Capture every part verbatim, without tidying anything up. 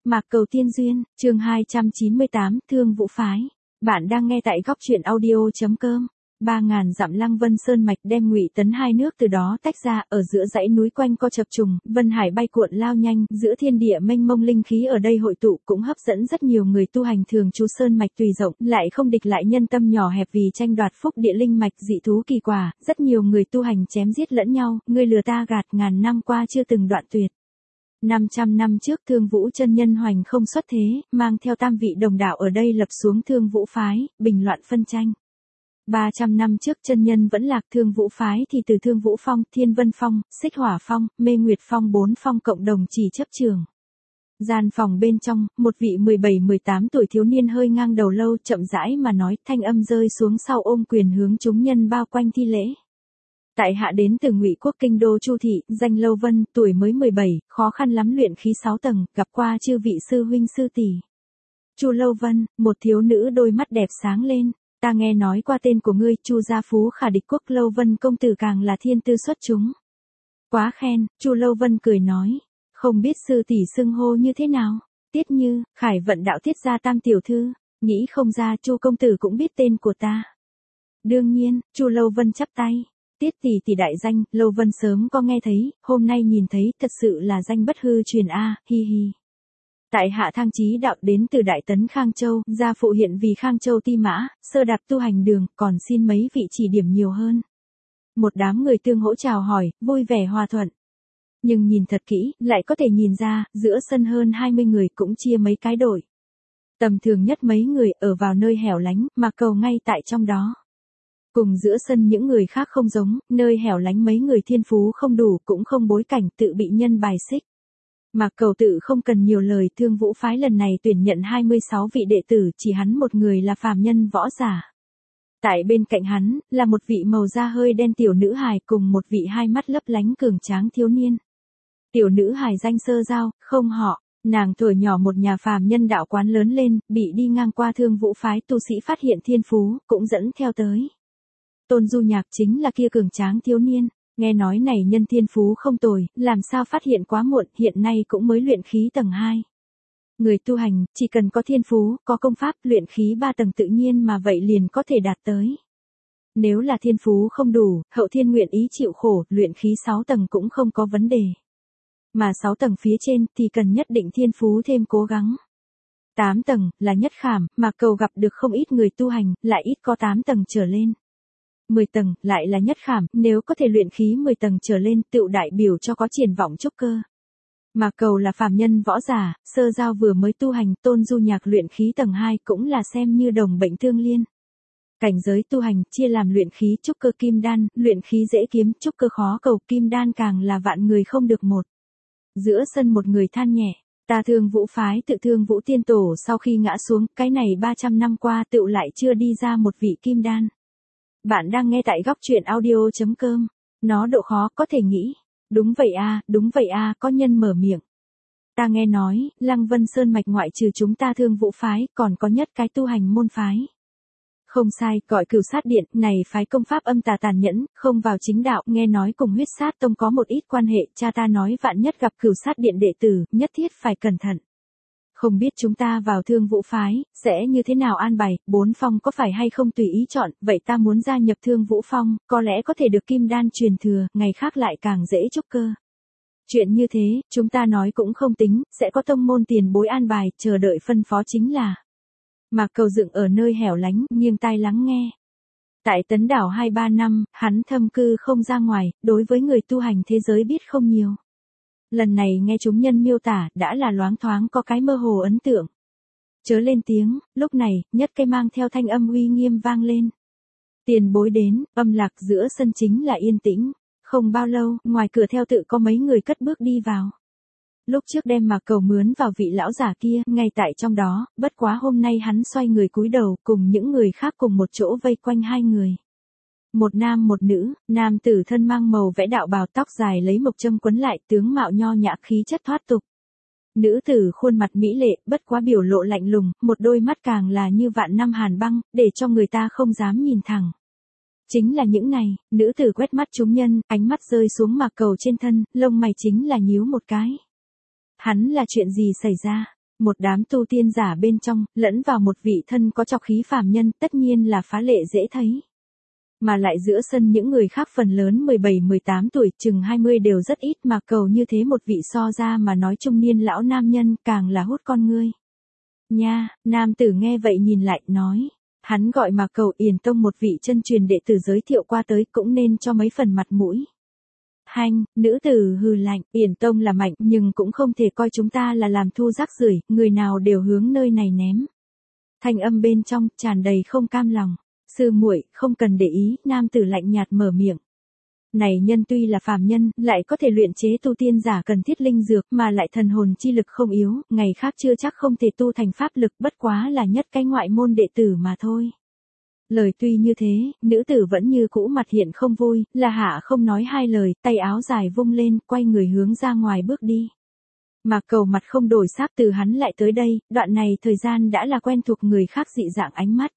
Mạc Cầu Tiên Duyên, chương hai trăm chín mươi tám, Thương Vũ Phái. Bạn đang nghe tại góc truyện audio.com. Ba ngàn dặm Lăng Vân Sơn mạch đem Ngụy Tấn hai nước từ đó tách ra, ở giữa dãy núi quanh co chập trùng, vân hải bay cuộn lao nhanh, giữa thiên địa mênh mông linh khí ở đây hội tụ cũng hấp dẫn rất nhiều người tu hành thường trú sơn mạch tùy rộng, lại không địch lại nhân tâm nhỏ hẹp vì tranh đoạt phúc địa linh mạch dị thú kỳ quả, rất nhiều người tu hành chém giết lẫn nhau, ngươi lừa ta gạt, ngàn năm qua chưa từng đoạn tuyệt. năm trăm năm trước Thương Vũ chân nhân hoành không xuất thế, mang theo tam vị đồng đạo ở đây lập xuống Thương Vũ phái, bình loạn phân tranh. ba trăm năm trước chân nhân vẫn lạc Thương Vũ phái thì từ Thương Vũ Phong, Thiên Vân Phong, Xích Hỏa Phong, Mê Nguyệt Phong bốn phong cộng đồng chỉ chấp trường. Gian phòng bên trong, một vị mười bảy mười tám tuổi thiếu niên hơi ngang đầu lâu chậm rãi mà nói, thanh âm rơi xuống sau ôm quyền hướng chúng nhân bao quanh thi lễ. Tại hạ đến từ Ngụy Quốc kinh đô Chu thị, danh Lâu Vân, tuổi mới mười bảy, khó khăn lắm luyện khí sáu tầng, gặp qua chư vị sư huynh sư tỷ. Chu Lâu Vân, một thiếu nữ đôi mắt đẹp sáng lên, ta nghe nói qua tên của ngươi, Chu gia phú khả địch quốc Lâu Vân công tử càng là thiên tư xuất chúng. Quá khen, Chu Lâu Vân cười nói, không biết sư tỷ xưng hô như thế nào? Tiết Như, Khải vận đạo Tiết gia tam tiểu thư, nghĩ không ra Chu công tử cũng biết tên của ta. Đương nhiên, Chu Lâu Vân chắp tay. Tiết tỷ tỷ đại danh, Lâu Vân sớm có nghe thấy, hôm nay nhìn thấy, thật sự là danh bất hư truyền a, hi hi. Tại hạ Thang Chí đạo đến từ Đại Tấn Khang Châu, gia phụ hiện vì Khang Châu ti mã, sơ đạp tu hành đường, còn xin mấy vị chỉ điểm nhiều hơn. Một đám người tương hỗ chào hỏi, vui vẻ hòa thuận. Nhưng nhìn thật kỹ, lại có thể nhìn ra, giữa sân hơn hai mươi người cũng chia mấy cái đội. Tầm thường nhất mấy người ở vào nơi hẻo lánh, mà cầu ngay tại trong đó. Cùng giữa sân những người khác không giống, nơi hẻo lánh mấy người thiên phú không đủ cũng không bối cảnh tự bị nhân bài xích. Mạc Cầu tự không cần nhiều lời, Thương Vũ phái lần này tuyển nhận hai mươi sáu vị đệ tử, chỉ hắn một người là phàm nhân võ giả. Tại bên cạnh hắn, là một vị màu da hơi đen tiểu nữ hài cùng một vị hai mắt lấp lánh cường tráng thiếu niên. Tiểu nữ hài danh Sơ Giao, không họ, nàng tuổi nhỏ một nhà phàm nhân đạo quán lớn lên, bị đi ngang qua Thương Vũ phái tu sĩ phát hiện thiên phú, cũng dẫn theo tới. Tôn Du Nhạc chính là kia cường tráng thiếu niên, nghe nói này nhân thiên phú không tồi, làm sao phát hiện quá muộn, hiện nay cũng mới luyện khí tầng hai. Người tu hành, chỉ cần có thiên phú, có công pháp, luyện khí ba tầng tự nhiên mà vậy liền có thể đạt tới. Nếu là thiên phú không đủ, hậu thiên nguyện ý chịu khổ, luyện khí sáu tầng cũng không có vấn đề. Mà sáu tầng phía trên thì cần nhất định thiên phú thêm cố gắng. tám tầng là nhất khảm, mà cầu gặp được không ít người tu hành, lại ít có tám tầng trở lên. mười tầng, lại là nhất khảm, nếu có thể luyện khí mười tầng trở lên, tựu đại biểu cho có triển vọng trúc cơ. Mà cầu là phàm nhân võ giả, Sơ Giao vừa mới tu hành, Tôn Du Nhạc luyện khí tầng hai cũng là xem như đồng bệnh thương liên. Cảnh giới tu hành, chia làm luyện khí trúc cơ kim đan, luyện khí dễ kiếm, trúc cơ khó cầu, kim đan càng là vạn người không được một. Giữa sân một người than nhẹ, ta Thương Vũ phái tự Thương Vũ tiên tổ sau khi ngã xuống, cái này ba trăm năm qua tựu lại chưa đi ra một vị kim đan. Bạn đang nghe tại góc truyện audio.com. Nó độ khó có thể nghĩ. Đúng vậy a, đúng vậy a, có nhân mở miệng. Ta nghe nói, Lăng Vân Sơn mạch ngoại trừ chúng ta Thương Vũ phái, còn có nhất cái tu hành môn phái. Không sai, gọi Cửu Sát Điện, này phái công pháp âm tà tàn nhẫn, không vào chính đạo, nghe nói cùng Huyết Sát Tông có một ít quan hệ, cha ta nói vạn nhất gặp Cửu Sát Điện đệ tử, nhất thiết phải cẩn thận. Không biết chúng ta vào Thương Vũ phái, sẽ như thế nào an bài, bốn phong có phải hay không tùy ý chọn, vậy ta muốn gia nhập Thương Vũ Phong, có lẽ có thể được kim đan truyền thừa, ngày khác lại càng dễ trúc cơ. Chuyện như thế, chúng ta nói cũng không tính, sẽ có tông môn tiền bối an bài, chờ đợi phân phó chính là. Mạc Cầu dựng ở nơi hẻo lánh, nghiêng tai lắng nghe. Tại Tấn Đảo hai ba năm, hắn thâm cư không ra ngoài, đối với người tu hành thế giới biết không nhiều. Lần này nghe chúng nhân miêu tả, đã là loáng thoáng có cái mơ hồ ấn tượng. Chớ lên tiếng, lúc này, nhất cây mang theo thanh âm uy nghiêm vang lên. Tiền bối đến, âm lạc giữa sân chính là yên tĩnh. Không bao lâu, ngoài cửa theo tự có mấy người cất bước đi vào. Lúc trước đem Mạc Cầu mướn vào vị lão giả kia, ngay tại trong đó, bất quá hôm nay hắn xoay người cúi đầu, cùng những người khác cùng một chỗ vây quanh hai người. Một nam một nữ, nam tử thân mang màu vẽ đạo bào tóc dài lấy mộc châm quấn lại, tướng mạo nho nhã khí chất thoát tục. Nữ tử khuôn mặt mỹ lệ, bất quá biểu lộ lạnh lùng, một đôi mắt càng là như vạn năm hàn băng, để cho người ta không dám nhìn thẳng. Chính là những này, nữ tử quét mắt chúng nhân, ánh mắt rơi xuống Mạc Cầu trên thân, lông mày chính là nhíu một cái. Hắn là chuyện gì xảy ra? Một đám tu tiên giả bên trong, lẫn vào một vị thân có trọc khí phàm nhân, tất nhiên là phá lệ dễ thấy. Mà lại giữa sân những người khác phần lớn mười bảy mười tám tuổi, chừng hai mươi đều rất ít, mà cầu như thế một vị so ra mà nói trung niên lão nam nhân càng là hút con ngươi. Nha, nam tử nghe vậy nhìn lại, nói. Hắn gọi mà cầu Yển Tông một vị chân truyền đệ tử giới thiệu qua tới cũng nên cho mấy phần mặt mũi. Hanh, nữ tử hừ lạnh, Yển Tông là mạnh nhưng cũng không thể coi chúng ta là làm thu rác rưởi, người nào đều hướng nơi này ném. Thanh âm bên trong tràn đầy không cam lòng. Sư muội, không cần để ý, nam tử lạnh nhạt mở miệng. Này nhân tuy là phàm nhân, lại có thể luyện chế tu tiên giả cần thiết linh dược, mà lại thần hồn chi lực không yếu, ngày khác chưa chắc không thể tu thành pháp lực, bất quá là nhất cái ngoại môn đệ tử mà thôi. Lời tuy như thế, nữ tử vẫn như cũ mặt hiện không vui, là hạ không nói hai lời, tay áo dài vung lên, quay người hướng ra ngoài bước đi. Mà cầu mặt không đổi sắc, từ hắn lại tới đây, đoạn này thời gian đã là quen thuộc người khác dị dạng ánh mắt.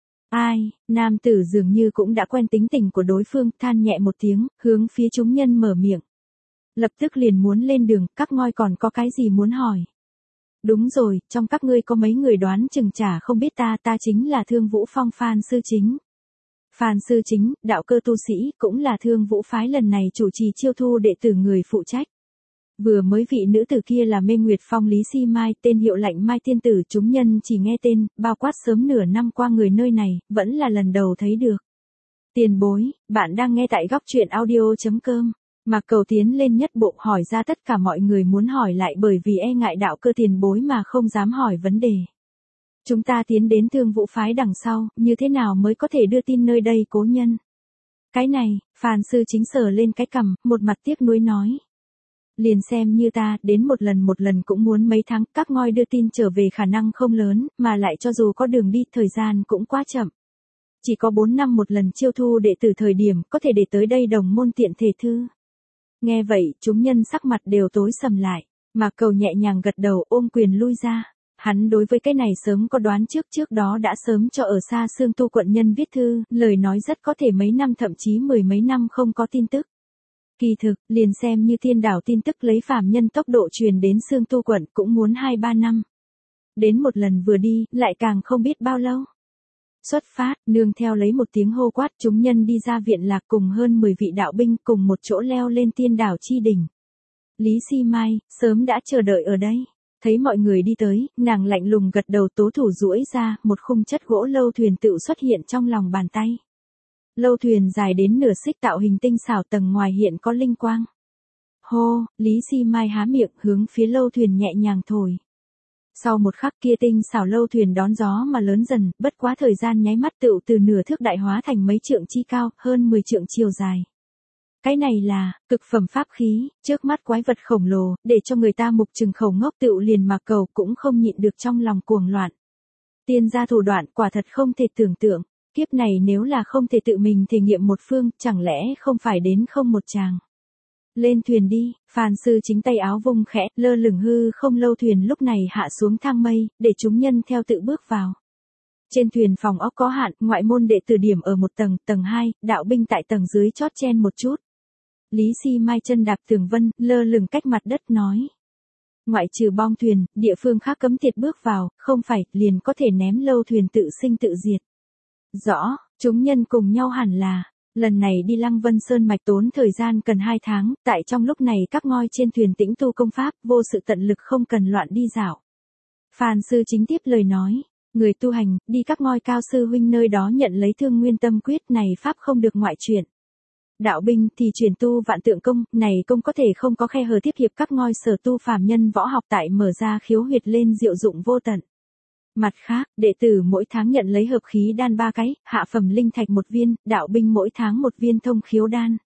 Ai, nam tử dường như cũng đã quen tính tình của đối phương, than nhẹ một tiếng, hướng phía chúng nhân mở miệng. Lập tức liền muốn lên đường, các ngôi còn có cái gì muốn hỏi? Đúng rồi, trong các ngươi có mấy người đoán chừng chả không biết ta, ta chính là Thương Vũ Phong Phan Sư Chính. Phan Sư Chính, đạo cơ tu sĩ, cũng là Thương Vũ Phái lần này chủ trì chiêu thu đệ tử người phụ trách. Vừa mới vị nữ tử kia là Mê Nguyệt Phong Lý Si Mai, tên hiệu lạnh Mai Tiên Tử, chúng nhân chỉ nghe tên, bao quát sớm nửa năm qua người nơi này, vẫn là lần đầu thấy được. Tiền bối, bạn đang nghe tại góc truyện audio.com. Mạc Cầu tiến lên nhất bộ hỏi ra tất cả mọi người muốn hỏi lại bởi vì e ngại đạo cơ tiền bối mà không dám hỏi vấn đề. Chúng ta tiến đến Thương Vũ Phái đằng sau, như thế nào mới có thể đưa tin nơi đây cố nhân? Cái này, Phan Sư Chính sờ lên cái cằm, một mặt tiếc nuối nói. Liền xem như ta, đến một lần một lần cũng muốn mấy tháng, các ngôi đưa tin trở về khả năng không lớn, mà lại cho dù có đường đi, thời gian cũng quá chậm. Chỉ có bốn năm một lần chiêu thu đệ tử thời điểm, có thể để tới đây đồng môn tiện thể thư. Nghe vậy, chúng nhân sắc mặt đều tối sầm lại, mà cầu nhẹ nhàng gật đầu ôm quyền lui ra. Hắn đối với cái này sớm có đoán trước, trước đó đã sớm cho ở xa Sương Tu quận nhân viết thư, lời nói rất có thể mấy năm thậm chí mười mấy năm không có tin tức. Kỳ thực, liền xem như thiên đảo tin tức lấy phàm nhân tốc độ truyền đến Sương Tu quận cũng muốn hai ba năm. Đến một lần vừa đi, lại càng không biết bao lâu. Xuất phát, nương theo lấy một tiếng hô quát, chúng nhân đi ra viện lạc cùng hơn mười vị đạo binh cùng một chỗ leo lên tiên đảo chi đỉnh. Lý Si Mai, sớm đã chờ đợi ở đây. Thấy mọi người đi tới, nàng lạnh lùng gật đầu, tố thủ duỗi ra, một khung chất gỗ lâu thuyền tự xuất hiện trong lòng bàn tay. Lâu thuyền dài đến nửa xích tạo hình tinh xảo, tầng ngoài hiện có linh quang. Hô, Lý Si Mai há miệng hướng phía lâu thuyền nhẹ nhàng thổi. Sau một khắc kia tinh xảo lâu thuyền đón gió mà lớn dần, bất quá thời gian nháy mắt tựu từ nửa thước đại hóa thành mấy trượng chi cao, hơn mười trượng chiều dài. Cái này là cực phẩm pháp khí, trước mắt quái vật khổng lồ, để cho người ta mục trừng khẩu ngốc, tựu liền mà cầu cũng không nhịn được trong lòng cuồng loạn. Tiên gia thủ đoạn quả thật không thể tưởng tượng, kiếp này nếu là không thể tự mình thể nghiệm một phương, chẳng lẽ không phải đến không một chàng. Lên thuyền đi, Phan Sư Chính tay áo vung khẽ, lơ lửng hư không lâu thuyền lúc này hạ xuống thang mây, để chúng nhân theo tự bước vào. Trên thuyền phòng ốc có hạn, ngoại môn đệ tử điểm ở một tầng, tầng hai, đạo binh tại tầng dưới chót chen một chút. Lý Si Mai chân đạp tường vân, lơ lửng cách mặt đất nói. Ngoại trừ bong thuyền, địa phương khác cấm tiệt bước vào, không phải, liền có thể ném lâu thuyền tự sinh tự diệt. Rõ, chúng nhân cùng nhau hẳn là, lần này đi Lăng Vân Sơn mạch tốn thời gian cần hai tháng, tại trong lúc này các ngôi trên thuyền tĩnh tu công pháp, vô sự tận lực không cần loạn đi dạo. Phan Sư Chính tiếp lời nói, người tu hành, đi các ngôi cao sư huynh nơi đó nhận lấy Thương Nguyên Tâm Quyết này pháp không được ngoại chuyển. Đạo binh thì chuyển tu Vạn Tượng Công, này công có thể không có khe hở tiếp hiệp các ngôi sở tu phàm nhân võ học tại mở ra khiếu huyệt lên diệu dụng vô tận. Mặt khác, đệ tử mỗi tháng nhận lấy hợp khí đan ba cái, hạ phẩm linh thạch một viên, đạo binh mỗi tháng một viên thông khiếu đan.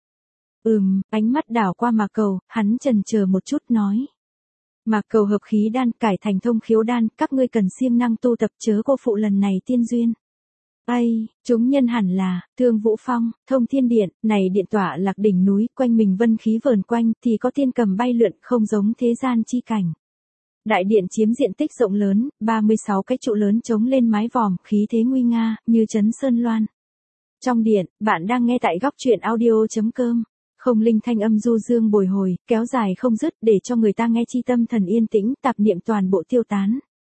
Ừm, ánh mắt đảo qua Mạc Cầu, hắn chần chờ một chút nói. Mạc Cầu hợp khí đan cải thành thông khiếu đan, các ngươi cần siêng năng tu tập chớ cô phụ lần này tiên duyên. Ây, chúng nhân hẳn là, Thương Vũ Phong, Thông Thiên Điện, này điện tỏa lạc đỉnh núi, quanh mình vân khí vờn quanh, thì có thiên cầm bay lượn, không giống thế gian chi cảnh. Đại điện chiếm diện tích rộng lớn, ba mươi sáu cái trụ lớn chống lên mái vòm, khí thế nguy nga, như trấn sơn loan. Trong điện, bạn đang nghe tại góc truyện audio.com. Không linh thanh âm du dương bồi hồi, kéo dài không dứt để cho người ta nghe chi tâm thần yên tĩnh, tạp niệm toàn bộ tiêu tán.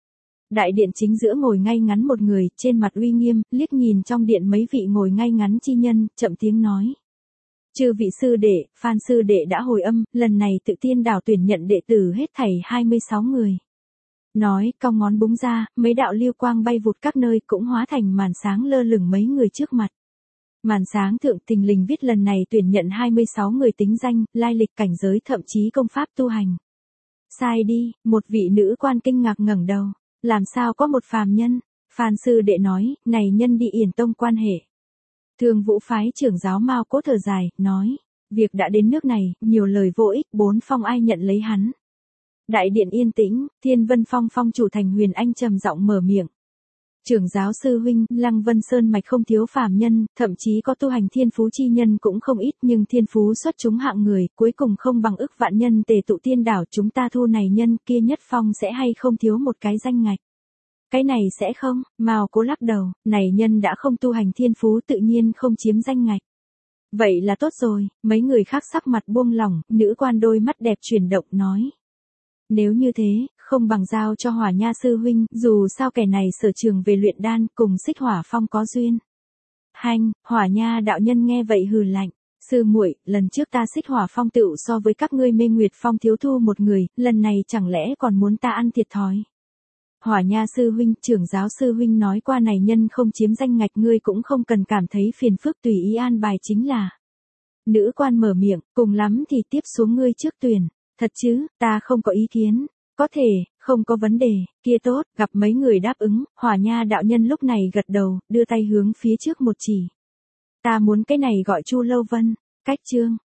Đại điện chính giữa ngồi ngay ngắn một người, trên mặt uy nghiêm, liếc nhìn trong điện mấy vị ngồi ngay ngắn chi nhân, chậm tiếng nói. Chư vị sư đệ, Phan sư đệ đã hồi âm, lần này tự tiên đảo tuyển nhận đệ tử hết thảy hai mươi sáu người. Nói, cong ngón búng ra, mấy đạo lưu quang bay vụt các nơi cũng hóa thành màn sáng lơ lửng mấy người trước mặt. Màn sáng thượng thình lình viết lần này tuyển nhận hai mươi sáu người tính danh, lai lịch cảnh giới thậm chí công pháp tu hành. Sai đi, một vị nữ quan kinh ngạc ngẩng đầu. Làm sao có một phàm nhân? Phan sư đệ nói, này nhân đi Yển Tông quan hệ. Thương Vũ phái trưởng giáo Mao Cố thở dài, nói, việc đã đến nước này, nhiều lời vô ích, bốn phong ai nhận lấy hắn. Đại điện yên tĩnh, Thiên Vân Phong phong chủ Thành Huyền Anh trầm giọng mở miệng. Trưởng giáo sư huynh, Lăng Vân Sơn mạch không thiếu phàm nhân, thậm chí có tu hành thiên phú chi nhân cũng không ít, nhưng thiên phú xuất chúng hạng người, cuối cùng không bằng ức vạn nhân tề tụ tiên đảo, chúng ta thu này nhân kia nhất phong sẽ hay không thiếu một cái danh ngạch. Cái này sẽ không, Mao Cố lắc đầu, này nhân đã không tu hành thiên phú tự nhiên không chiếm danh ngạch. Vậy là tốt rồi, mấy người khác sắc mặt buông lỏng, nữ quan đôi mắt đẹp chuyển động nói. Nếu như thế, không bằng giao cho Hỏa Nha sư huynh, dù sao kẻ này sở trường về luyện đan, cùng Xích Hỏa Phong có duyên. Hanh, Hỏa Nha đạo nhân nghe vậy hừ lạnh, sư muội, lần trước ta Xích Hỏa Phong tựu so với các ngươi Mê Nguyệt Phong thiếu thu một người, lần này chẳng lẽ còn muốn ta ăn thiệt thòi. Hỏa Nha sư huynh, trưởng giáo sư huynh nói qua này nhân không chiếm danh ngạch, ngươi cũng không cần cảm thấy phiền phức, tùy ý an bài chính là. Nữ quan mở miệng, cùng lắm thì tiếp xuống ngươi trước tuyển. Thật chứ, ta không có ý kiến. Có thể, không có vấn đề, kia tốt, gặp mấy người đáp ứng, Hỏa Nha đạo nhân lúc này gật đầu, đưa tay hướng phía trước một chỉ. Ta muốn cái này gọi Chu Lâu Vân, cách chương.